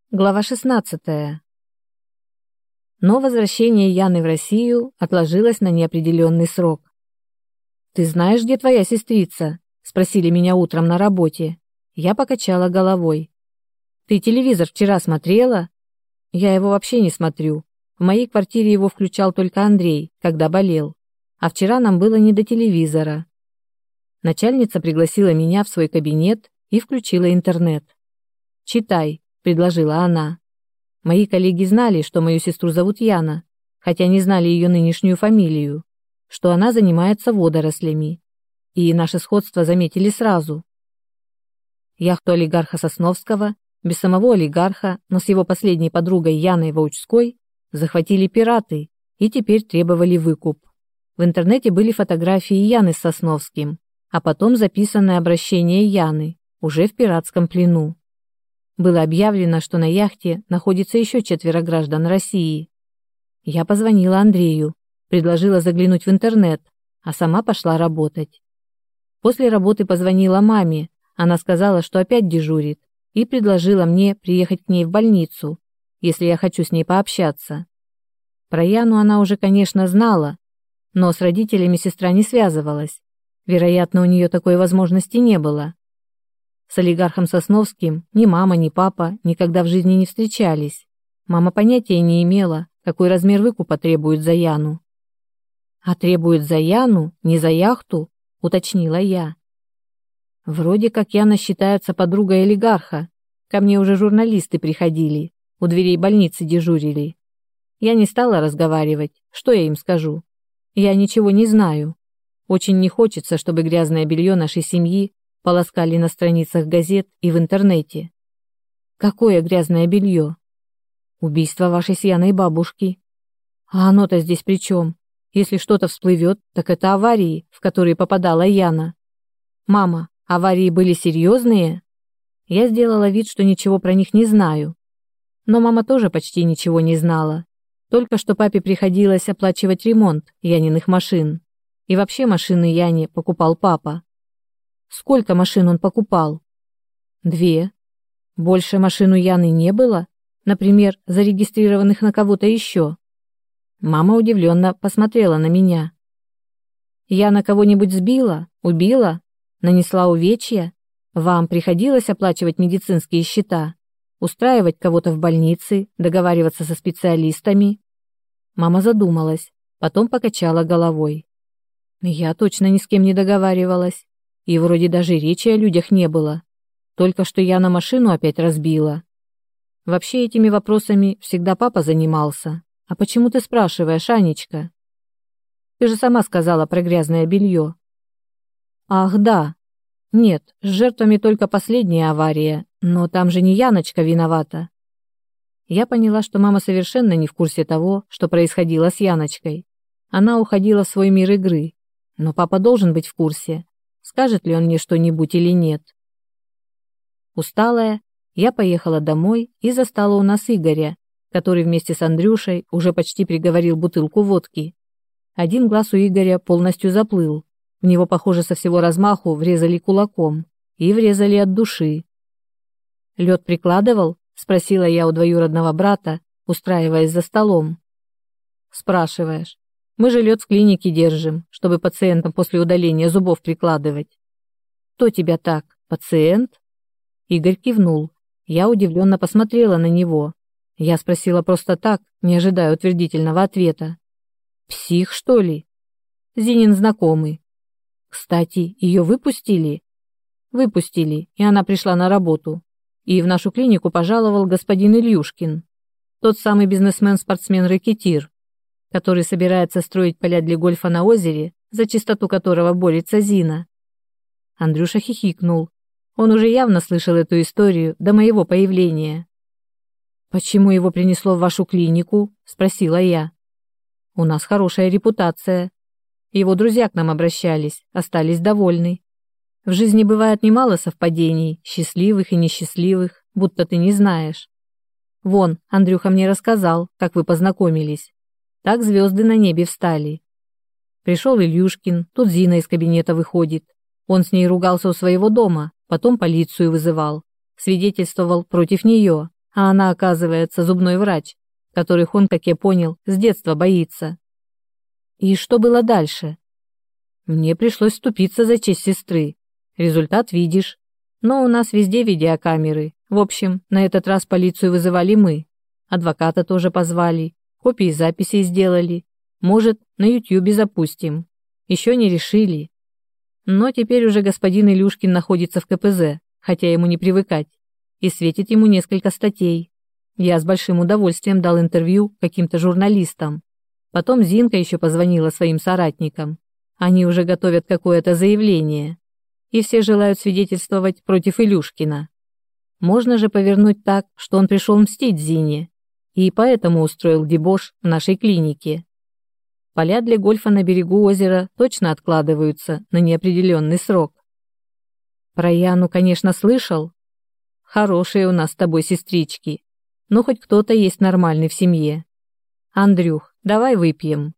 Глава 16. Но возвращение Яны в Россию отложилось на неопределенный срок. «Ты знаешь, где твоя сестрица?» – спросили меня утром на работе. Я покачала головой. «Ты телевизор вчера смотрела?» «Я его вообще не смотрю. В моей квартире его включал только Андрей, когда болел. А вчера нам было не до телевизора». Начальница пригласила меня в свой кабинет и включила интернет. «Читай», — предложила она. Мои коллеги знали, что мою сестру зовут Яна, хотя не знали ее нынешнюю фамилию, что она занимается водорослями. И наше сходство заметили сразу. Яхту олигарха Сосновского, без самого олигарха, но с его последней подругой Яной Ваучской, захватили пираты и теперь требовали выкуп. В интернете были фотографии Яны с Сосновским, а потом записанное обращение Яны, уже в пиратском плену. Было объявлено, что на яхте находится еще 4 граждан России. Я позвонила Андрею, предложила заглянуть в интернет, а сама пошла работать. После работы позвонила маме, она сказала, что опять дежурит, и предложила мне приехать к ней в больницу, если я хочу с ней пообщаться. Про Яну она уже, конечно, знала, но с родителями сестра не связывалась. Вероятно, у нее такой возможности не было. С олигархом Сосновским ни мама, ни папа никогда в жизни не встречались. Мама понятия не имела, какой размер выкупа требует за Яну. «А требует за Яну, не за яхту?» — уточнила я. «Вроде как Яна считается подругой олигарха. Ко мне уже журналисты приходили, у дверей больницы дежурили. Я не стала разговаривать, что я им скажу? Я ничего не знаю. Очень не хочется, чтобы грязное белье нашей семьи полоскали на страницах газет и в интернете». «Какое грязное белье?» «Убийство вашей с Яной бабушки». «А оно-то здесь при чем? Если что-то всплывет, так это аварии, в которые попадала Яна». «Мама, аварии были серьезные?» Я сделала вид, что ничего про них не знаю. Но мама тоже почти ничего не знала. Только что папе приходилось оплачивать ремонт Яниных машин. И вообще машины Яне покупал папа. «Сколько машин он покупал?» 2. Больше машин у Яны не было? Например, зарегистрированных на кого-то еще? Мама удивленно посмотрела на меня. «Яна кого-нибудь сбила? Убила? Нанесла увечья? Вам приходилось оплачивать медицинские счета? Устраивать кого-то в больнице? Договариваться со специалистами?» Мама задумалась, потом покачала головой. «Я точно ни с кем не договаривалась. И вроде даже речи о людях не было. Только что Яна машину опять разбила. Вообще этими вопросами всегда папа занимался. А почему ты спрашиваешь, Анечка? Ты же сама сказала про грязное белье». «Ах, да. Нет, с жертвами только последняя авария, но там же не Яночка виновата». Я поняла, что мама совершенно не в курсе того, что происходило с Яночкой. Она уходила в свой мир игры. Но папа должен быть в курсе. Скажет ли он мне что-нибудь или нет? Усталая, я поехала домой и застала у нас Игоря, который вместе с Андрюшей уже почти приговорил бутылку водки. Один глаз у Игоря полностью заплыл. В него, похоже, со всего размаху врезали кулаком. И врезали от души. «Лед прикладывал?» — спросила я у двоюродного брата, устраиваясь за столом. «Спрашиваешь. Мы же лед в клинике держим, чтобы пациентам после удаления зубов прикладывать». «Кто тебя так? Пациент?» Игорь кивнул. Я удивленно посмотрела на него. Я спросила просто так, не ожидая утвердительного ответа. «Псих, что ли?» «Зинин знакомый». «Кстати, ее выпустили?» «Выпустили, и она пришла на работу. И в нашу клинику пожаловал господин Ильюшкин, тот самый бизнесмен-спортсмен-рэкетир, который собирается строить поля для гольфа на озере, за чистоту которого борется Зина». Андрюша хихикнул. Он уже явно слышал эту историю до моего появления. «Почему его принесло в вашу клинику?» – спросила я. «У нас хорошая репутация. Его друзья к нам обращались, остались довольны. В жизни бывает немало совпадений, счастливых и несчастливых, будто ты не знаешь. Вон, Андрюха мне рассказал, как вы познакомились. Так звезды на небе встали. Пришел Ильюшкин, тут Зина из кабинета выходит. Он с ней ругался у своего дома, потом полицию вызывал. Свидетельствовал против нее. а она, оказывается, зубной врач, которых он, как я понял, с детства боится. И что было дальше? Мне пришлось вступиться за честь сестры. Результат видишь. Но у нас везде видеокамеры. В общем, на этот раз полицию вызывали мы. Адвоката тоже позвали. Копии записей сделали. Может, на Ютьюбе запустим. Еще не решили. Но теперь уже господин Илюшкин находится в КПЗ, хотя ему не привыкать. И светит ему несколько статей. Я с большим удовольствием дал интервью каким-то журналистам. Потом Зинка еще позвонила своим соратникам. Они уже готовят какое-то заявление. И все желают свидетельствовать против Илюшкина. Можно же повернуть так, что он пришел мстить Зине. И поэтому устроил дебош в нашей клинике. Поля для гольфа на берегу озера точно откладываются на неопределенный срок. Про Яну, конечно, слышал. Хорошие у нас с тобой сестрички. Но хоть кто-то есть нормальный в семье. Андрюх, давай выпьем.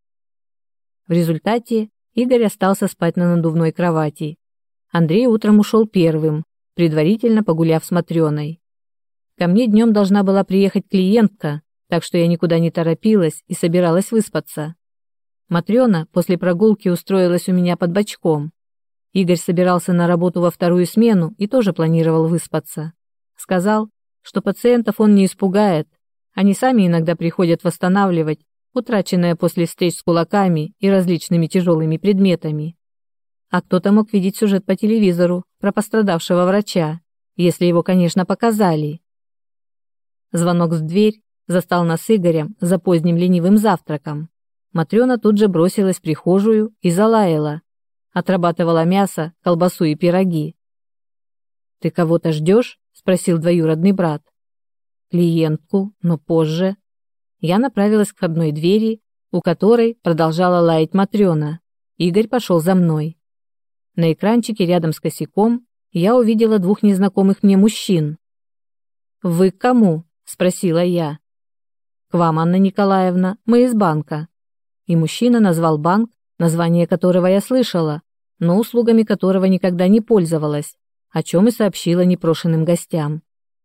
В результате Игорь остался спать на надувной кровати. Андрей утром ушел первым, предварительно погуляв с Матрёной. Ко мне днем должна была приехать клиентка, так что я никуда не торопилась и собиралась выспаться. Матрёна после прогулки устроилась у меня под бочком. Игорь собирался на работу во вторую смену и тоже планировал выспаться. Сказал, что пациентов он не испугает, они сами иногда приходят восстанавливать утраченное после встреч с кулаками и различными тяжелыми предметами. А кто-то мог видеть сюжет по телевизору про пострадавшего врача, если его, конечно, показали. Звонок в дверь застал нас с Игорем за поздним ленивым завтраком. Матрёна тут же бросилась в прихожую и залаяла. Отрабатывала мясо, колбасу и пироги. «Ты кого-то ждешь?» – спросил двоюродный брат. «Клиентку, но позже». Я направилась к входной двери, у которой продолжала лаять Матрёна. Игорь пошел за мной. На экранчике рядом с косяком я увидела двух незнакомых мне мужчин. «Вы к кому?» – спросила я. «К вам, Анна Николаевна, мы из банка». И мужчина назвал банк, название которого я слышала, но услугами которого никогда не пользовалась, о чем и сообщила непрошенным гостям.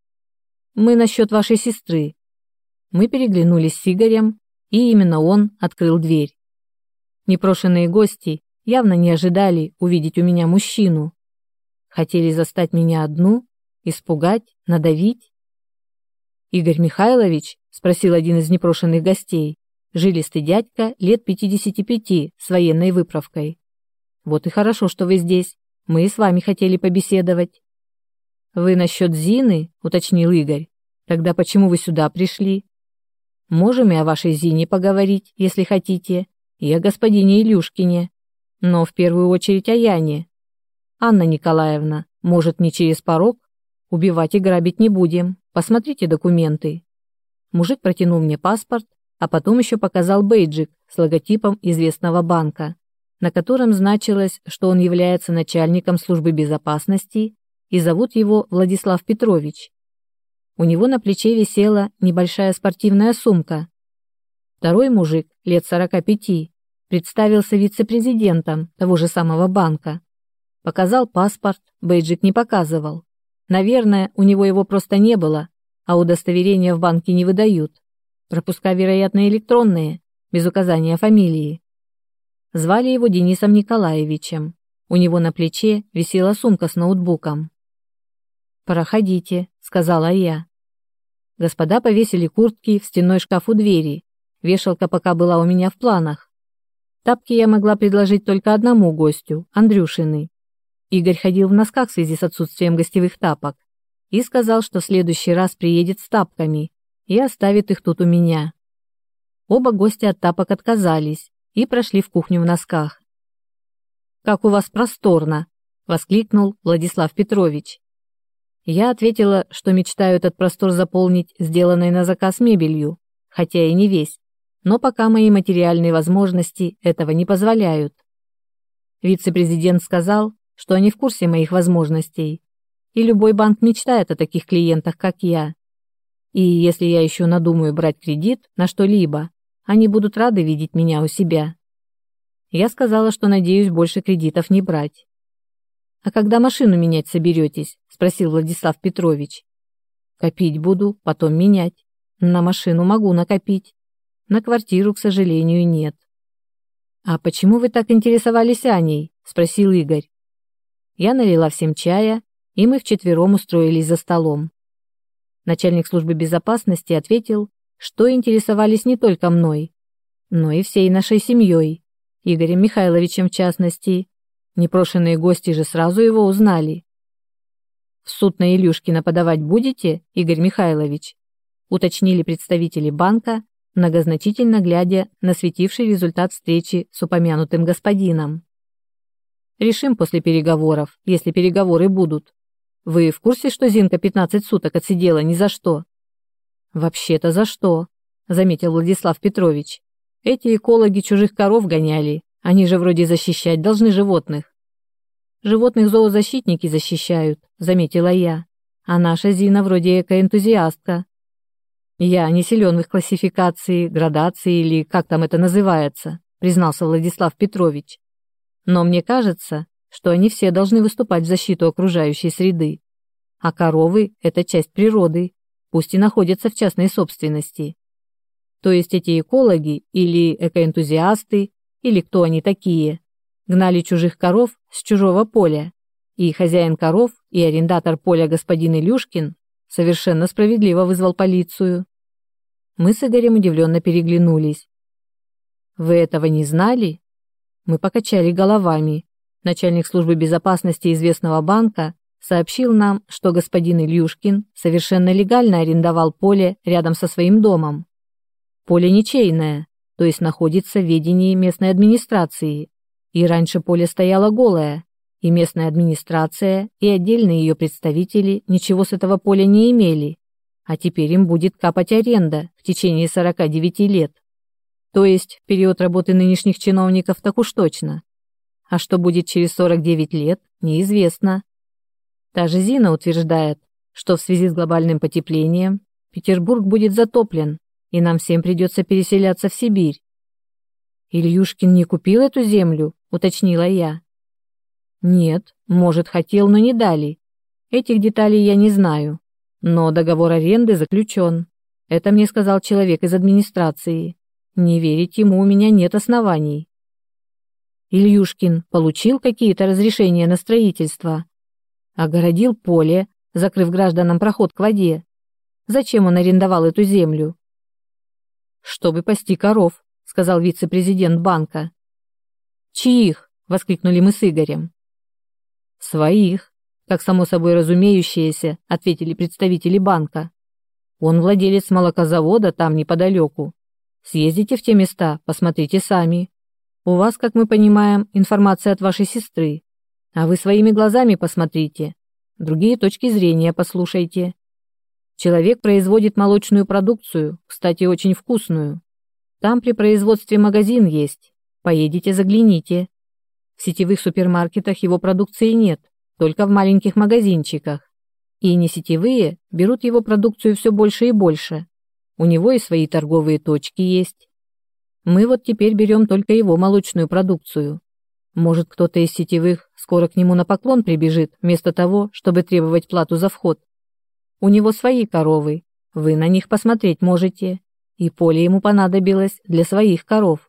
«Мы насчет вашей сестры». Мы переглянулись с Игорем, и именно он открыл дверь. Непрошенные гости явно не ожидали увидеть у меня мужчину. Хотели застать меня одну, испугать, надавить. «Игорь Михайлович?» – спросил один из непрошенных гостей, жилистый дядька лет 55 с военной выправкой. «Вот и хорошо, что вы здесь. Мы и с вами хотели побеседовать». «Вы насчет Зины?» – уточнил Игорь. «Тогда почему вы сюда пришли?» «Можем и о вашей Зине поговорить, если хотите, и о господине Илюшкине, но в первую очередь о Яне. Анна Николаевна, может, не через порог? Убивать и грабить не будем. Посмотрите документы». Мужик протянул мне паспорт, а потом еще показал бейджик с логотипом известного банка, на котором значилось, что он является начальником службы безопасности и зовут его Владислав Петрович. У него на плече висела небольшая спортивная сумка. Второй мужик, лет 45, представился вице-президентом того же самого банка. Показал паспорт, бейджик не показывал. Наверное, у него его просто не было, а удостоверения в банке не выдают. Пропуска, вероятно, электронные, без указания фамилии. Звали его Денисом Николаевичем. У него на плече висела сумка с ноутбуком. «Проходите», — сказала я. Господа повесили куртки в стенной шкаф у двери. Вешалка пока была у меня в планах. Тапки я могла предложить только одному гостю, Андрюшины. Игорь ходил в носках в связи с отсутствием гостевых тапок и сказал, что в следующий раз приедет с тапками и оставит их тут у меня. Оба гостя от тапок отказались и прошли в кухню в носках. «Как у вас просторно!» — воскликнул Владислав Петрович. Я ответила, что мечтаю этот простор заполнить сделанной на заказ мебелью, хотя и не весь, но пока мои материальные возможности этого не позволяют. Вице-президент сказал, что они в курсе моих возможностей, и любой банк мечтает о таких клиентах, как я. И если я еще надумаю брать кредит на что-либо, они будут рады видеть меня у себя. Я сказала, что надеюсь больше кредитов не брать. «А когда машину менять соберетесь?» – спросил Владислав Петрович. Копить буду, потом менять. На машину могу накопить. На квартиру, к сожалению, нет. «А почему вы так интересовались Аней?» – спросил Игорь. Я налила всем чая, и мы вчетвером устроились за столом. Начальник службы безопасности ответил, что интересовались не только мной, но и всей нашей семьей, Игорем Михайловичем в частности. Непрошенные гости же сразу его узнали. «В суд на Илюшкина подавать будете, Игорь Михайлович?» – уточнили представители банка, многозначительно глядя на светивший результат встречи с упомянутым господином. «Решим после переговоров, если переговоры будут. Вы в курсе, что Зинка 15 суток отсидела ни за что?» «Вообще-то за что?» – заметил Владислав Петрович. «Эти экологи чужих коров гоняли, они же вроде защищать должны животных». «Животных зоозащитники защищают», – заметила я. «А наша Зина вроде экоэнтузиастка». «Я не силен в их классификации, градации или как там это называется», – признался Владислав Петрович. «Но мне кажется, что они все должны выступать в защиту окружающей среды. А коровы – это часть природы, пусть и находятся в частной собственности. То есть эти экологи или экоэнтузиасты, или кто они такие, гнали чужих коров с чужого поля, и хозяин коров и арендатор поля господин Илюшкин совершенно справедливо вызвал полицию». Мы с Игорем удивленно переглянулись. «Вы этого не знали?» Мы покачали головами. Начальник службы безопасности известного банка сообщил нам, что господин Ильюшкин совершенно легально арендовал поле рядом со своим домом. Поле ничейное, то есть находится в ведении местной администрации. И раньше поле стояло голое, и местная администрация, и отдельные ее представители ничего с этого поля не имели, а теперь им будет капать аренда в течение 49 лет. То есть в период работы нынешних чиновников так уж точно. А что будет через 49 лет, неизвестно. Та же Зина утверждает, что в связи с глобальным потеплением Петербург будет затоплен, и нам всем придется переселяться в Сибирь. «Ильюшкин не купил эту землю?» – уточнила я. «Нет, может, хотел, но не дали. Этих деталей я не знаю. Но договор аренды заключен. Это мне сказал человек из администрации. Не верить ему у меня нет оснований». «Ильюшкин получил какие-то разрешения на строительство?» «Огородил поле, закрыв гражданам проход к воде. Зачем он арендовал эту землю?» «Чтобы пасти коров», — сказал вице-президент банка. «Чьих?» — воскликнули мы с Игорем. «Своих», как само собой разумеющееся, ответили представители банка. «Он владелец молокозавода там неподалеку. Съездите в те места, посмотрите сами. У вас, как мы понимаем, информация от вашей сестры. А вы своими глазами посмотрите. Другие точки зрения послушайте. Человек производит молочную продукцию, кстати, очень вкусную. Там при производстве магазин есть. Поедете, загляните. В сетевых супермаркетах его продукции нет, только в маленьких магазинчиках. И не сетевые берут его продукцию все больше и больше. У него и свои торговые точки есть. Мы вот теперь берем только его молочную продукцию. Может, кто-то из сетевых скоро к нему на поклон прибежит, вместо того, чтобы требовать плату за вход. У него свои коровы, вы на них посмотреть можете, и поле ему понадобилось для своих коров».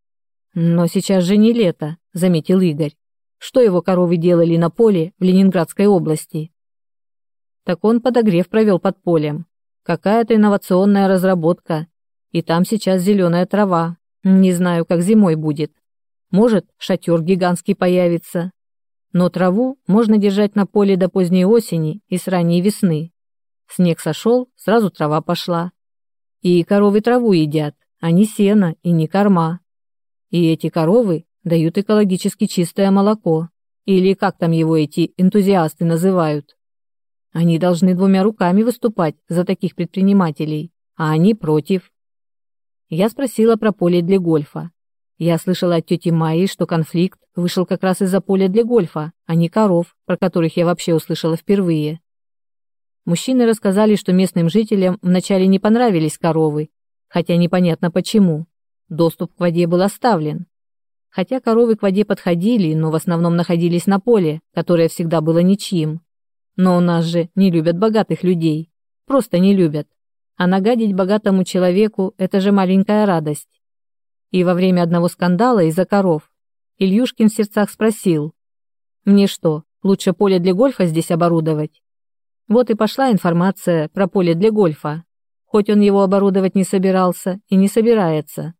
«Но сейчас же не лето», — заметил Игорь. «Что его коровы делали на поле в Ленинградской области?» «Так он подогрев провел под полем. Какая-то инновационная разработка. И там сейчас зеленая трава. Не знаю, как зимой будет. Может, шатер гигантский появится. Но траву можно держать на поле до поздней осени и с ранней весны. Снег сошел, сразу трава пошла. И коровы траву едят, а не сено и не корма. И эти коровы дают экологически чистое молоко. Или как там его эти энтузиасты называют. Они должны двумя руками выступать за таких предпринимателей, а они против». Я спросила про поле для гольфа. Я слышала от тети Майи, что конфликт вышел как раз из-за поля для гольфа, а не коров, про которых я вообще услышала впервые. Мужчины рассказали, что местным жителям вначале не понравились коровы, хотя непонятно почему. Доступ к воде был оставлен. Хотя коровы к воде подходили, но в основном находились на поле, которое всегда было ничьим. Но у нас же не любят богатых людей. просто не любят. А нагадить богатому человеку – это же маленькая радость. И во время одного скандала из-за коров Ильюшкин в сердцах спросил: «Мне что, лучше поле для гольфа здесь оборудовать?» Вот и пошла информация про поле для гольфа, хоть он его оборудовать не собирался и не собирается.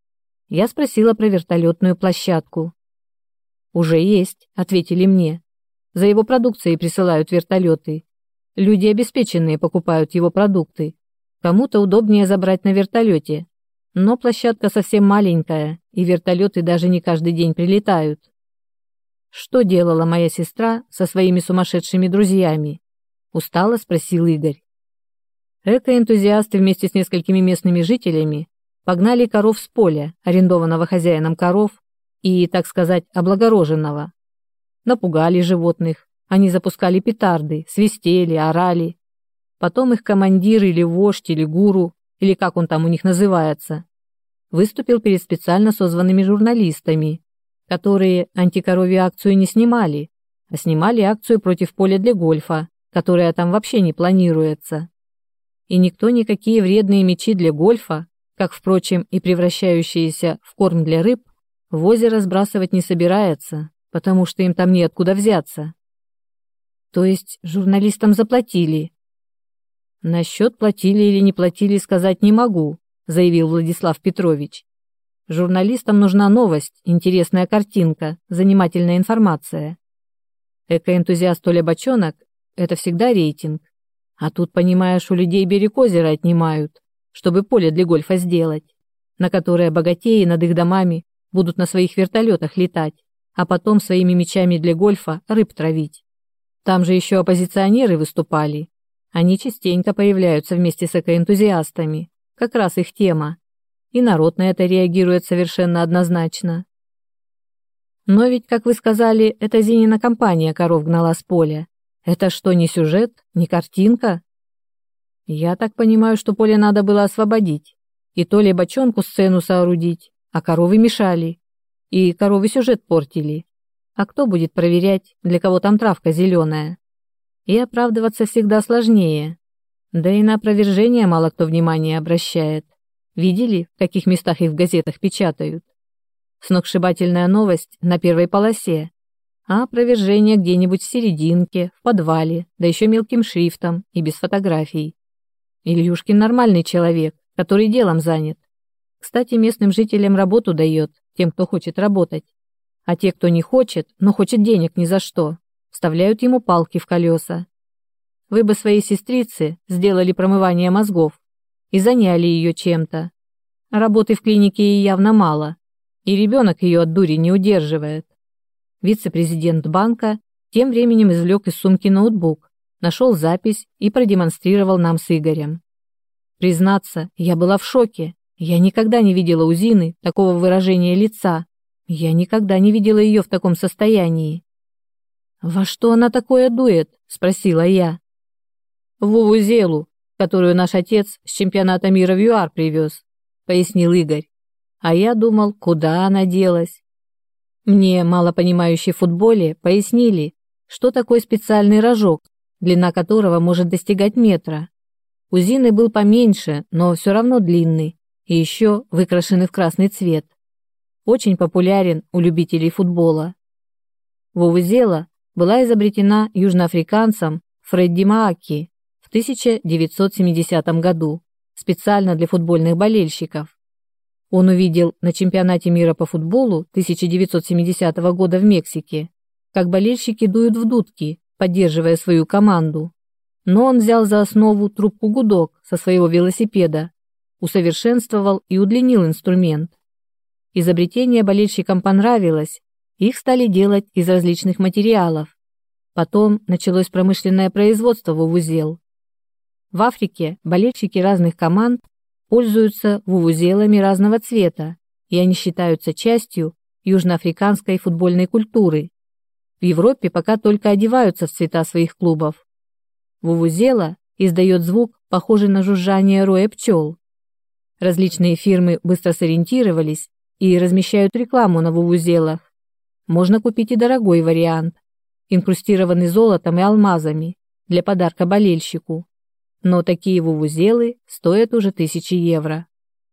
Я спросила про вертолетную площадку. «Уже есть», — ответили мне. «За его продукцией присылают вертолеты. Люди обеспеченные покупают его продукты. Кому-то удобнее забрать на вертолете. Но площадка совсем маленькая, и вертолеты даже не каждый день прилетают». «Что делала моя сестра со своими сумасшедшими друзьями?» — устало спросил Игорь. Экоэнтузиасты вместе с несколькими местными жителями погнали коров с поля, арендованного хозяином коров и, так сказать, облагороженного. Напугали животных, они запускали петарды, свистели, орали. Потом их командир или вождь или гуру, или как он там у них называется, выступил перед специально созванными журналистами, которые антикоровью акцию не снимали, а снимали акцию против поля для гольфа, которая там вообще не планируется. И никто никакие вредные мячи для гольфа, как, впрочем, и превращающиеся в корм для рыб, в озеро сбрасывать не собирается, потому что им там неоткуда взяться. То есть журналистам заплатили? Насчет платили или не платили сказать не могу, заявил Владислав Петрович. Журналистам нужна новость, интересная картинка, занимательная информация. Экоэнтузиаст Толя Бочонок – это всегда рейтинг. А тут, понимаешь, у людей берег озера отнимают, чтобы поле для гольфа сделать, на которое богатеи над их домами будут на своих вертолетах летать, а потом своими мячами для гольфа рыб травить. Там же еще оппозиционеры выступали. Они частенько появляются вместе с экоэнтузиастами, как раз их тема. И народ на это реагирует совершенно однозначно. Но ведь, как вы сказали, это Зинина компания коров гнала с поля. Это что, не сюжет, не картинка? Я так понимаю, что поле надо было освободить. И то ли бочонку сцену соорудить, а коровы мешали. И коровы сюжет портили. А кто будет проверять, для кого там травка зеленая? И оправдываться всегда сложнее. Да и на опровержение мало кто внимания обращает. Видели, в каких местах их в газетах печатают? Сногсшибательная новость на первой полосе, а опровержение где-нибудь в серединке, в подвале, да еще мелким шрифтом и без фотографий. Ильюшкин нормальный человек, который делом занят. Кстати, местным жителям работу дает, тем, кто хочет работать. А те, кто не хочет, но хочет денег ни за что, вставляют ему палки в колеса. Вы бы своей сестрице сделали промывание мозгов и заняли ее чем-то. Работы в клинике ей явно мало, и ребенок ее от дури не удерживает. Вице-президент банка тем временем извлек из сумки ноутбук, нашел запись и продемонстрировал нам с Игорем. Признаться, я была в шоке. Я никогда не видела у Зины такого выражения лица. Я никогда не видела ее в таком состоянии. «Во что она такое дует?» – спросила я. «В вувузелу, которую наш отец с чемпионата мира в ЮАР привез», – пояснил Игорь. А я думал, куда она делась. Мне, мало понимающей в футболе, пояснили, что такое специальный рожок, длина которого может достигать метра. У Зины был поменьше, но все равно длинный, и еще выкрашенный в красный цвет. Очень популярен у любителей футбола. Вувузела была изобретена южноафриканцем Фредди Мааки в 1970 году специально для футбольных болельщиков. Он увидел на чемпионате мира по футболу 1970 года в Мексике, как болельщики дуют в дудки, поддерживая свою команду. Но он взял за основу трубку-гудок со своего велосипеда, усовершенствовал и удлинил инструмент. Изобретение болельщикам понравилось, их стали делать из различных материалов. Потом началось промышленное производство вувузел. В Африке болельщики разных команд пользуются вувузелами разного цвета, и они считаются частью южноафриканской футбольной культуры. В Европе пока только одеваются в цвета своих клубов. Вувузела издает звук, похожий на жужжание роя пчел. Различные фирмы быстро сориентировались и размещают рекламу на вувузелах. Можно купить и дорогой вариант, инкрустированный золотом и алмазами, для подарка болельщику. но такие вувузелы стоят уже 1000 евро.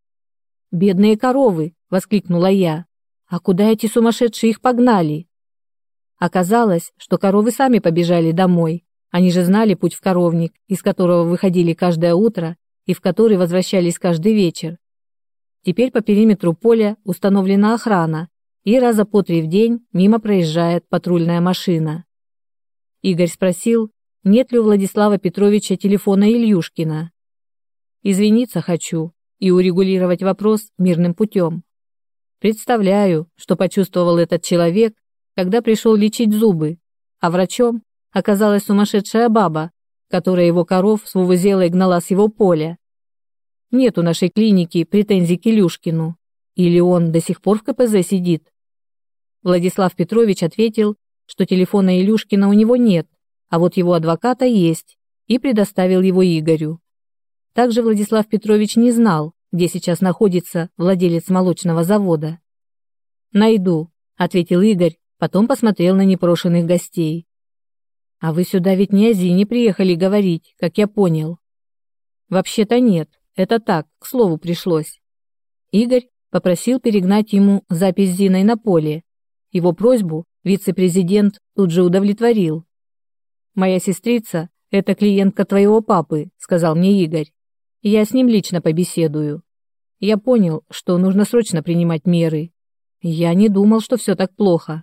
«Бедные коровы!» — воскликнула я. «А куда эти сумасшедшие их погнали?» Оказалось, что коровы сами побежали домой. Они же знали путь в коровник, из которого выходили каждое утро и в который возвращались каждый вечер. Теперь по периметру поля установлена охрана, и раза по 3 в день мимо проезжает патрульная машина. Игорь спросил, нет ли у Владислава Петровича телефона Ильюшкина. «Извиниться хочу и урегулировать вопрос мирным путем. Представляю, что почувствовал этот человек, когда пришел лечить зубы, а врачом оказалась сумасшедшая баба, которая его коров с вувузелой гнала с его поля. Нет у нашей клиники претензий к Илюшкину. Или он до сих пор в КПЗ сидит?» Владислав Петрович ответил, что телефона Илюшкина у него нет, а вот его адвоката есть, и предоставил его Игорю. Также Владислав Петрович не знал, где сейчас находится владелец молочного завода. «Найду», — ответил Игорь, потом посмотрел на непрошенных гостей. «А вы сюда ведь не о Зине приехали говорить, как я понял». «Вообще-то нет, это так, к слову пришлось». Игорь попросил перегнать ему запись с Зиной на поле. Его просьбу вице-президент тут же удовлетворил. «Моя сестрица – это клиентка твоего папы», – сказал мне Игорь. «Я с ним лично побеседую. Я понял, что нужно срочно принимать меры. Я не думал, что все так плохо».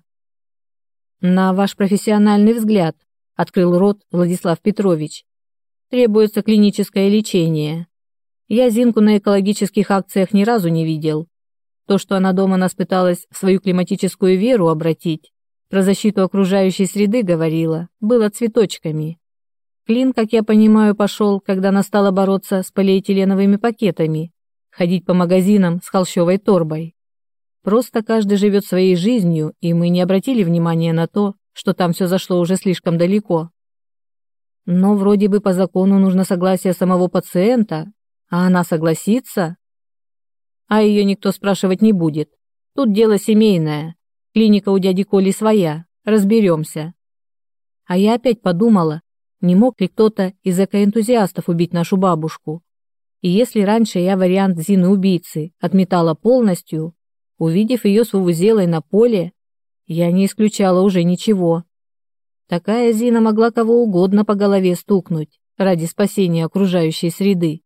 «На ваш профессиональный взгляд», – открыл рот Владислав Петрович, – «требуется клиническое лечение. Я Зинку на экологических акциях ни разу не видел. То, что она дома нас пыталась в свою климатическую веру обратить, про защиту окружающей среды говорила, было цветочками. Клин, как я понимаю, пошел, когда она стала бороться с полиэтиленовыми пакетами, ходить по магазинам с холщовой торбой. Просто каждый живет своей жизнью, и мы не обратили внимания на то, что там все зашло уже слишком далеко. Но вроде бы по закону нужно согласие самого пациента, а она согласится? А ее никто спрашивать не будет. Тут дело семейное. Клиника у дяди Коли своя. Разберемся. А я опять подумала, не мог ли кто-то из экоэнтузиастов убить нашу бабушку. И если раньше я вариант Зины-убийцы отметала полностью, увидев ее с вувузелой на поле, я не исключала уже ничего. Такая Зина могла кого угодно по голове стукнуть ради спасения окружающей среды.